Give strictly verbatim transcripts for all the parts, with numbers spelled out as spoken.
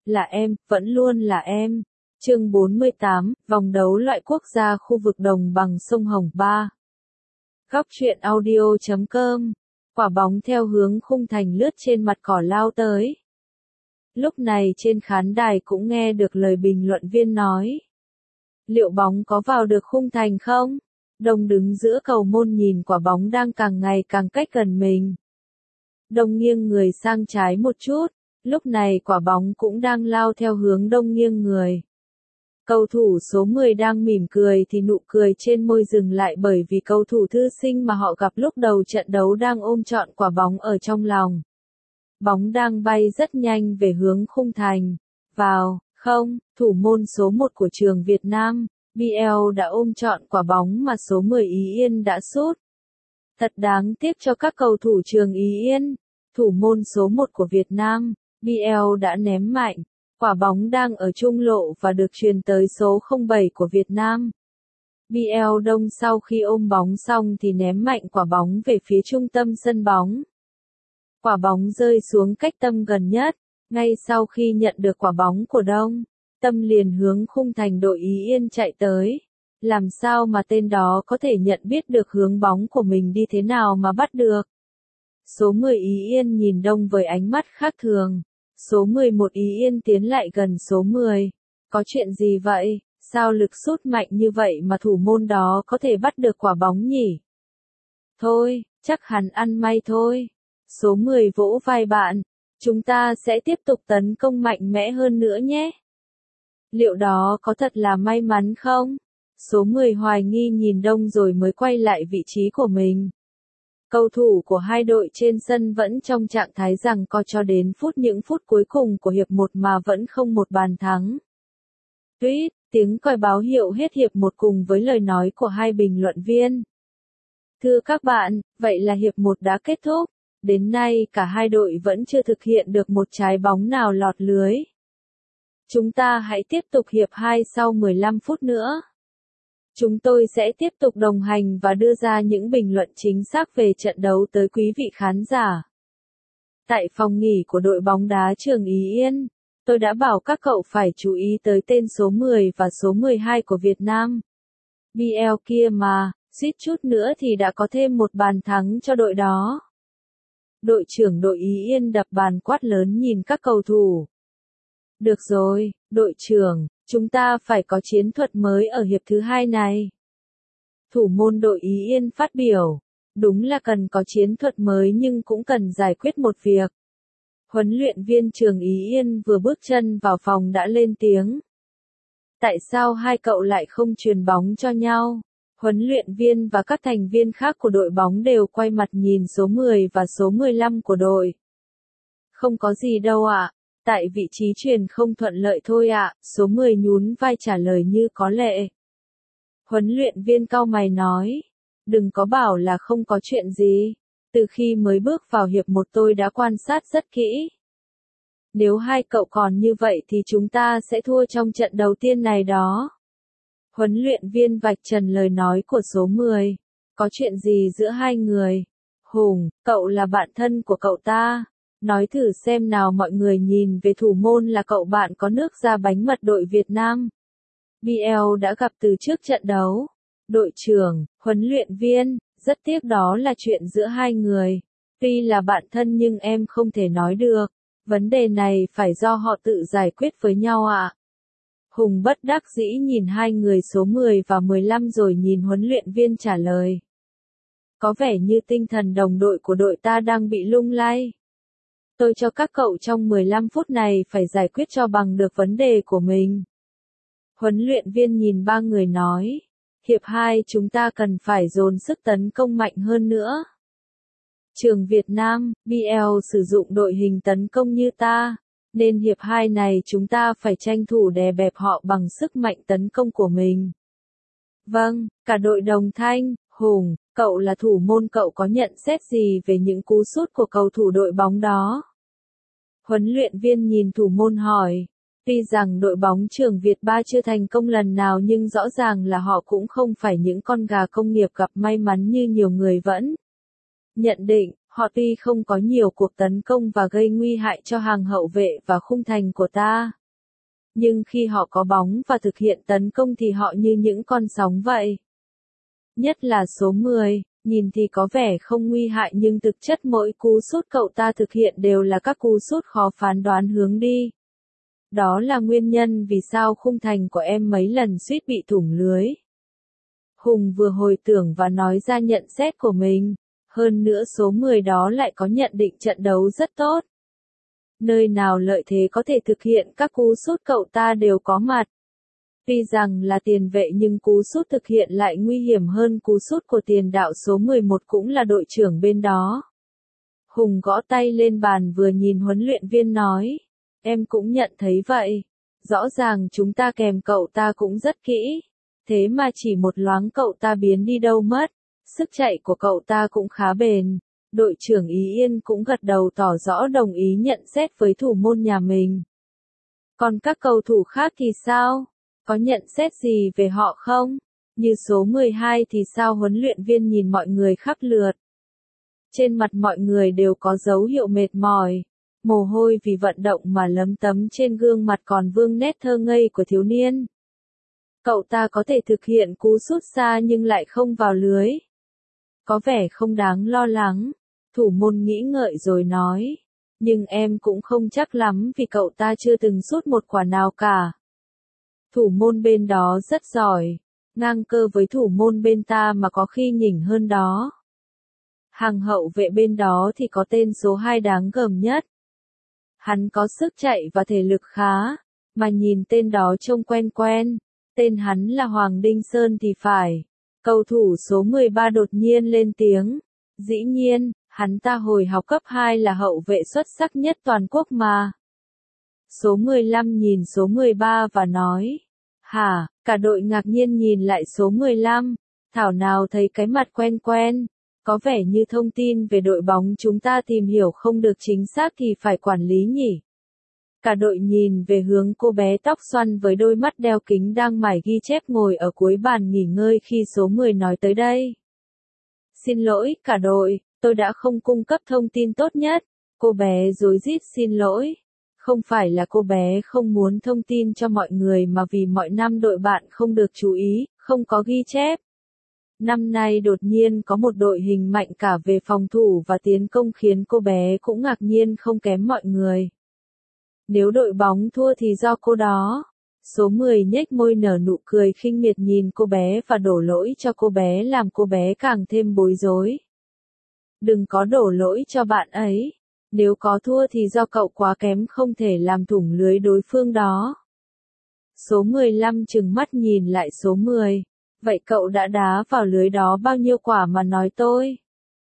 là em, vẫn luôn là em. Chương bốn mươi tám, vòng đấu loại quốc gia khu vực đồng bằng sông Hồng ba. Góc truyện audio chấm com. Quả bóng theo hướng khung thành lướt trên mặt cỏ lao tới. Lúc này trên khán đài cũng nghe được lời bình luận viên nói. Liệu bóng có vào được khung thành không? Đông đứng giữa cầu môn nhìn quả bóng đang càng ngày càng cách gần mình. Đông nghiêng người sang trái một chút, lúc này quả bóng cũng đang lao theo hướng Đông nghiêng người. Cầu thủ số mười đang mỉm cười thì nụ cười trên môi dừng lại bởi vì cầu thủ thư sinh mà họ gặp lúc đầu trận đấu đang ôm trọn quả bóng ở trong lòng. Bóng đang bay rất nhanh về hướng khung thành. Vào, không, thủ môn số một của trường Việt Nam, bê lờ đã ôm trọn quả bóng mà số mười Ý Yên đã sút. Thật đáng tiếc cho các cầu thủ trường Ý Yên. Thủ môn số một của Việt Nam, bê lờ đã ném mạnh. Quả bóng đang ở trung lộ và được truyền tới số không bảy của Việt Nam. bê lờ Đông sau khi ôm bóng xong thì ném mạnh quả bóng về phía trung tâm sân bóng. Quả bóng rơi xuống cách Tâm gần nhất. Ngay sau khi nhận được quả bóng của Đông, Tâm liền hướng khung thành đội Ý Yên chạy tới. Làm sao mà tên đó có thể nhận biết được hướng bóng của mình đi thế nào mà bắt được? Số mười Ý Yên nhìn Đông với ánh mắt khác thường. Số mười một Ý Yên tiến lại gần số mười. Có chuyện gì vậy? Sao lực sút mạnh như vậy mà thủ môn đó có thể bắt được quả bóng nhỉ? Thôi, chắc hắn ăn may thôi. Số mười vỗ vai bạn. Chúng ta sẽ tiếp tục tấn công mạnh mẽ hơn nữa nhé. Liệu đó có thật là may mắn không? Số mười hoài nghi nhìn Đông rồi mới quay lại vị trí của mình. Cầu thủ của hai đội trên sân vẫn trong trạng thái giằng co cho đến phút những phút cuối cùng của hiệp một mà vẫn không một bàn thắng. Tuyết, tiếng còi báo hiệu hết hiệp một cùng với lời nói của hai bình luận viên. Thưa các bạn, vậy là hiệp một đã kết thúc. Đến nay cả hai đội vẫn chưa thực hiện được một trái bóng nào lọt lưới. Chúng ta hãy tiếp tục hiệp hai sau mười lăm phút nữa. Chúng tôi sẽ tiếp tục đồng hành và đưa ra những bình luận chính xác về trận đấu tới quý vị khán giả. Tại phòng nghỉ của đội bóng đá trường Ý Yên, tôi đã bảo các cậu phải chú ý tới tên số mười và số mười hai của Việt Nam. bê lờ kia mà, suýt chút nữa thì đã có thêm một bàn thắng cho đội đó. Đội trưởng đội Ý Yên đập bàn quát lớn nhìn các cầu thủ. Được rồi, đội trưởng, chúng ta phải có chiến thuật mới ở hiệp thứ hai này. Thủ môn đội Ý Yên phát biểu. Đúng là cần có chiến thuật mới nhưng cũng cần giải quyết một việc. Huấn luyện viên trường Ý Yên vừa bước chân vào phòng đã lên tiếng. Tại sao hai cậu lại không truyền bóng cho nhau? Huấn luyện viên và các thành viên khác của đội bóng đều quay mặt nhìn số mười và số mười lăm của đội. Không có gì đâu ạ. Tại vị trí truyền không thuận lợi thôi ạ, số mười nhún vai trả lời như có lệ. Huấn luyện viên cau mày nói, đừng có bảo là không có chuyện gì, từ khi mới bước vào hiệp một tôi đã quan sát rất kỹ. Nếu hai cậu còn như vậy thì chúng ta sẽ thua trong trận đầu tiên này đó. Huấn luyện viên vạch trần lời nói của số mười, có chuyện gì giữa hai người? Hùng, cậu là bạn thân của cậu ta. Nói thử xem nào mọi người nhìn về thủ môn là cậu bạn có nước da bánh mật đội Việt Nam. bê lờ đã gặp từ trước trận đấu. Đội trưởng, huấn luyện viên, rất tiếc đó là chuyện giữa hai người. Tuy là bạn thân nhưng em không thể nói được. Vấn đề này phải do họ tự giải quyết với nhau ạ. Hùng bất đắc dĩ nhìn hai người số mười và mười lăm rồi nhìn huấn luyện viên trả lời. Có vẻ như tinh thần đồng đội của đội ta đang bị lung lay. Tôi cho các cậu trong mười lăm phút này phải giải quyết cho bằng được vấn đề của mình. Huấn luyện viên nhìn ba người nói. Hiệp hai chúng ta cần phải dồn sức tấn công mạnh hơn nữa. Trường Việt Nam, bê lờ sử dụng đội hình tấn công như ta. Nên hiệp hai này chúng ta phải tranh thủ đè bẹp họ bằng sức mạnh tấn công của mình. Vâng, cả đội đồng thanh. Hùng, cậu là thủ môn, cậu có nhận xét gì về những cú sút của cầu thủ đội bóng đó? Huấn luyện viên nhìn thủ môn hỏi. Tuy rằng đội bóng trường Việt ba chưa thành công lần nào nhưng rõ ràng là họ cũng không phải những con gà công nghiệp gặp may mắn như nhiều người vẫn nhận định. Họ tuy không có nhiều cuộc tấn công và gây nguy hại cho hàng hậu vệ và khung thành của ta. Nhưng khi họ có bóng và thực hiện tấn công thì họ như những con sóng vậy. Nhất là số mười, nhìn thì có vẻ không nguy hại nhưng thực chất mỗi cú sút cậu ta thực hiện đều là các cú sút khó phán đoán hướng đi. Đó là nguyên nhân vì sao khung thành của em mấy lần suýt bị thủng lưới. Hùng vừa hồi tưởng và nói ra nhận xét của mình, hơn nữa số mười đó lại có nhận định trận đấu rất tốt. Nơi nào lợi thế có thể thực hiện các cú sút cậu ta đều có mặt. Tuy rằng là tiền vệ nhưng cú sút thực hiện lại nguy hiểm hơn cú sút của tiền đạo số mười một cũng là đội trưởng bên đó. Hùng gõ tay lên bàn vừa nhìn huấn luyện viên nói, em cũng nhận thấy vậy. Rõ ràng chúng ta kèm cậu ta cũng rất kỹ. Thế mà chỉ một loáng cậu ta biến đi đâu mất. Sức chạy của cậu ta cũng khá bền. Đội trưởng Ý Yên cũng gật đầu tỏ rõ đồng ý nhận xét với thủ môn nhà mình. Còn các cầu thủ khác thì sao? Có nhận xét gì về họ không? Như số mười hai thì sao? Huấn luyện viên nhìn mọi người khắp lượt. Trên mặt mọi người đều có dấu hiệu mệt mỏi. Mồ hôi vì vận động mà lấm tấm trên gương mặt còn vương nét thơ ngây của thiếu niên. Cậu ta có thể thực hiện cú sút xa nhưng lại không vào lưới. Có vẻ không đáng lo lắng. Thủ môn nghĩ ngợi rồi nói. Nhưng em cũng không chắc lắm vì cậu ta chưa từng sút một quả nào cả. Thủ môn bên đó rất giỏi. Ngang cơ với thủ môn bên ta mà có khi nhỉnh hơn đó. Hàng hậu vệ bên đó thì có tên số hai đáng gờm nhất. Hắn có sức chạy và thể lực khá. Mà nhìn tên đó trông quen quen. Tên hắn là Hoàng Đinh Sơn thì phải. Cầu thủ số mười ba đột nhiên lên tiếng. Dĩ nhiên, hắn ta hồi học cấp hai là hậu vệ xuất sắc nhất toàn quốc mà. Số mười lăm nhìn số mười ba và nói. Hả, cả đội ngạc nhiên nhìn lại số mười lăm. Thảo nào thấy cái mặt quen quen. Có vẻ như thông tin về đội bóng chúng ta tìm hiểu không được chính xác thì phải quản lý nhỉ. Cả đội nhìn về hướng cô bé tóc xoăn với đôi mắt đeo kính đang mải ghi chép ngồi ở cuối bàn nghỉ ngơi khi số mười nói tới đây. Xin lỗi, cả đội, tôi đã không cung cấp thông tin tốt nhất. Cô bé rối rít xin lỗi. Không phải là cô bé không muốn thông tin cho mọi người mà vì mọi năm đội bạn không được chú ý, không có ghi chép. Năm nay đột nhiên có một đội hình mạnh cả về phòng thủ và tiến công khiến cô bé cũng ngạc nhiên không kém mọi người. Nếu đội bóng thua thì do cô đó. Số mười nhếch môi nở nụ cười khinh miệt nhìn cô bé và đổ lỗi cho cô bé làm cô bé càng thêm bối rối. Đừng có đổ lỗi cho bạn ấy. Nếu có thua thì do cậu quá kém không thể làm thủng lưới đối phương đó. Số mười lăm trừng mắt nhìn lại số mười. Vậy cậu đã đá vào lưới đó bao nhiêu quả mà nói tôi?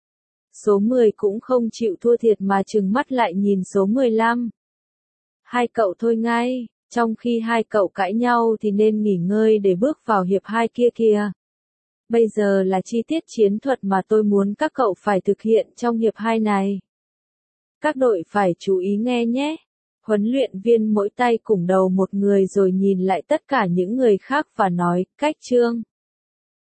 Số mười cũng không chịu thua thiệt mà trừng mắt lại nhìn số mười lăm. Hai cậu thôi ngay, trong khi hai cậu cãi nhau thì nên nghỉ ngơi để bước vào hiệp hai kia kìa. Bây giờ là chi tiết chiến thuật mà tôi muốn các cậu phải thực hiện trong hiệp hai này. Các đội phải chú ý nghe nhé. Huấn luyện viên mỗi tay cùng đầu một người rồi nhìn lại tất cả những người khác và nói, cách chương.